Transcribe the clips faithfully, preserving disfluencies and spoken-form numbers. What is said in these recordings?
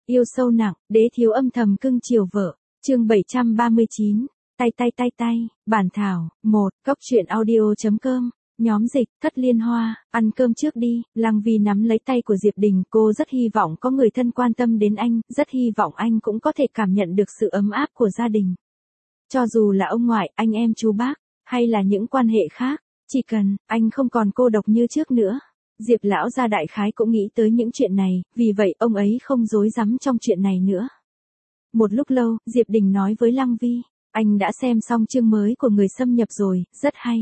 Yêu sâu nặng, đế thiếu âm thầm cưng chiều vợ. Chương bảy trăm ba mươi chín, tay tay tay tay, bản thảo, một, góc truyện audio.com, nhóm dịch, Thất Liên Hoa, ăn cơm trước đi. Lăng Vi nắm lấy tay của Diệp Đình, cô rất hy vọng có người thân quan tâm đến anh, rất hy vọng anh cũng có thể cảm nhận được sự ấm áp của gia đình. Cho dù là ông ngoại, anh em chú bác, hay là những quan hệ khác, chỉ cần, anh không còn cô độc như trước nữa. Diệp lão gia đại khái cũng nghĩ tới những chuyện này, vì vậy ông ấy không dối rắm trong chuyện này nữa. Một lúc lâu, Diệp Đình nói với Lăng Vi, anh đã xem xong chương mới của Người Xâm Nhập rồi, rất hay.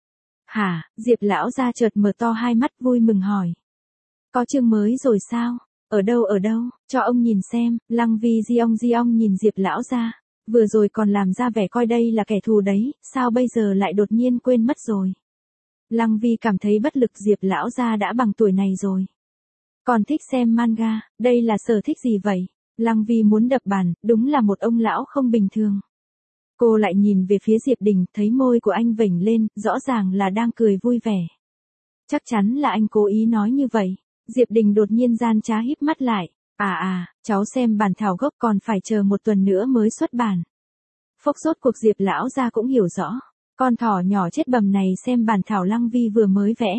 Hả, Diệp lão gia chợt mở to hai mắt vui mừng hỏi. Có chương mới rồi sao? Ở đâu ở đâu, cho ông nhìn xem. Lăng Vi giong giong nhìn Diệp lão gia, vừa rồi còn làm ra vẻ coi đây là kẻ thù đấy, sao bây giờ lại đột nhiên quên mất rồi. Lăng Vi cảm thấy bất lực, Diệp lão gia đã bằng tuổi này rồi. Còn thích xem manga, đây là sở thích gì vậy? Lăng Vi muốn đập bàn, đúng là một ông lão không bình thường. Cô lại nhìn về phía Diệp Đình, thấy môi của anh vểnh lên, rõ ràng là đang cười vui vẻ. Chắc chắn là anh cố ý nói như vậy. Diệp Đình đột nhiên gian trá híp mắt lại. À à, cháu xem bản thảo gốc còn phải chờ một tuần nữa mới xuất bản. Phốc rốt cuộc Diệp lão gia cũng hiểu rõ. Con thỏ nhỏ chết bầm này xem bản thảo Lăng Vi vừa mới vẽ.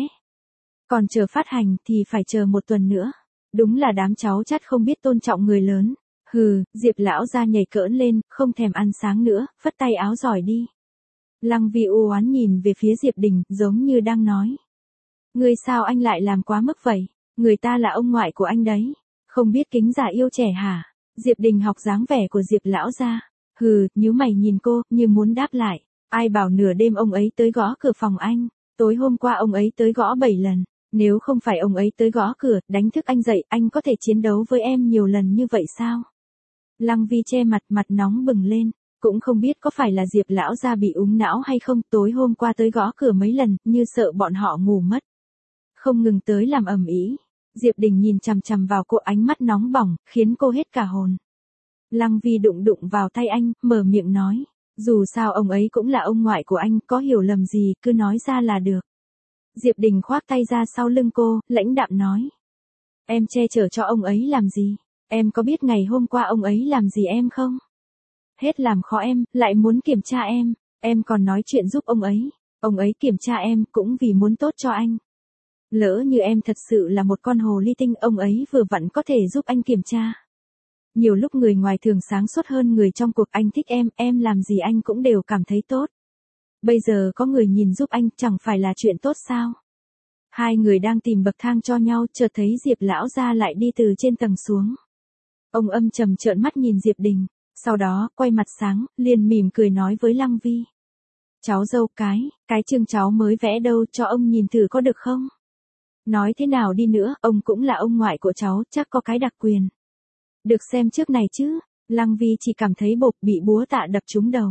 Còn chờ phát hành thì phải chờ một tuần nữa. Đúng là đám cháu chắt không biết tôn trọng người lớn. Hừ, Diệp lão gia nhảy cỡn lên, không thèm ăn sáng nữa, phất tay áo giỏi đi. Lăng Vi u oán nhìn về phía Diệp Đình, giống như đang nói. Ngươi sao anh lại làm quá mức vậy? Người ta là ông ngoại của anh đấy. Không biết kính già yêu trẻ hả? Diệp Đình học dáng vẻ của Diệp lão gia. Hừ, nhíu mày nhìn cô, như muốn đáp lại. Ai bảo nửa đêm ông ấy tới gõ cửa phòng anh, tối hôm qua ông ấy tới gõ bảy lần, nếu không phải ông ấy tới gõ cửa, đánh thức anh dậy, anh có thể chiến đấu với em nhiều lần như vậy sao? Lăng Vi che mặt, mặt nóng bừng lên, cũng không biết có phải là Diệp lão gia bị úng não hay không, tối hôm qua tới gõ cửa mấy lần, như sợ bọn họ ngủ mất. Không ngừng tới làm ầm ĩ. Diệp Đình nhìn chằm chằm vào cô, ánh mắt nóng bỏng, khiến cô hết cả hồn. Lăng Vi đụng đụng vào tay anh, mở miệng nói. Dù sao ông ấy cũng là ông ngoại của anh, có hiểu lầm gì, cứ nói ra là được. Diệp Đình khoác tay ra sau lưng cô, lãnh đạm nói. Em che chở cho ông ấy làm gì? Em có biết ngày hôm qua ông ấy làm gì em không? Hết làm khó em, lại muốn kiểm tra em, em còn nói chuyện giúp ông ấy. Ông ấy kiểm tra em cũng vì muốn tốt cho anh. Lỡ như em thật sự là một con hồ ly tinh, ông ấy vừa vặn có thể giúp anh kiểm tra. Nhiều lúc người ngoài thường sáng suốt hơn người trong cuộc, anh thích em, em làm gì anh cũng đều cảm thấy tốt. Bây giờ có người nhìn giúp anh, chẳng phải là chuyện tốt sao? Hai người đang tìm bậc thang cho nhau, chợt thấy Diệp lão gia lại đi từ trên tầng xuống. Ông âm trầm trợn mắt nhìn Diệp Đình, sau đó quay mặt sáng, liền mỉm cười nói với Lăng Vi. Cháu dâu cái, cái chương cháu mới vẽ đâu, cho ông nhìn thử có được không? Nói thế nào đi nữa, ông cũng là ông ngoại của cháu, chắc có cái đặc quyền. Được xem trước này chứ. Lăng Vi chỉ cảm thấy bộp, bị búa tạ đập trúng đầu.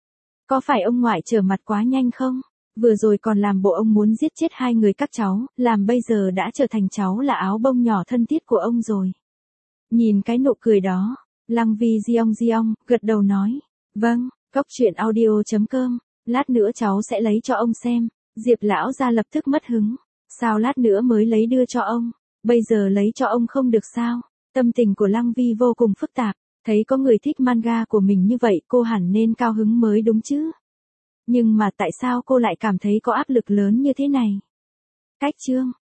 Có phải ông ngoại trở mặt quá nhanh không? Vừa rồi còn làm bộ ông muốn giết chết hai người các cháu, làm bây giờ đã trở thành cháu là áo bông nhỏ thân thiết của ông rồi. Nhìn cái nụ cười đó, Lăng Vi giong giong, gật đầu nói. Vâng, góc truyện audio.com, lát nữa cháu sẽ lấy cho ông xem. Diệp lão gia lập tức mất hứng. Sao lát nữa mới lấy đưa cho ông? Bây giờ lấy cho ông không được sao? Tâm tình của Lăng Vi vô cùng phức tạp, thấy có người thích manga của mình như vậy, cô hẳn nên cao hứng mới đúng chứ. Nhưng mà tại sao cô lại cảm thấy có áp lực lớn như thế này? Cách chương